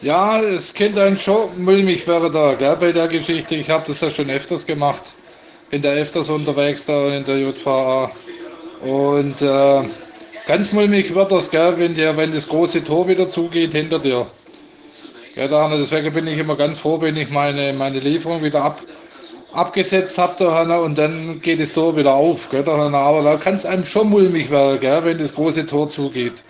Ja, es könnte ein schon mulmig werden da, gell, bei der Geschichte. Ich habe das ja schon öfters gemacht. Bin da öfters unterwegs da in der JVA. Und ganz mulmig wird das, gell, wenn das große Tor wieder zugeht hinter dir. Ja, deswegen bin ich immer ganz froh, wenn ich meine Lieferung wieder abgesetzt habe da, und dann geht das Tor wieder auf. Gell, da, aber da kann es einem schon mulmig werden, gell, wenn das große Tor zugeht.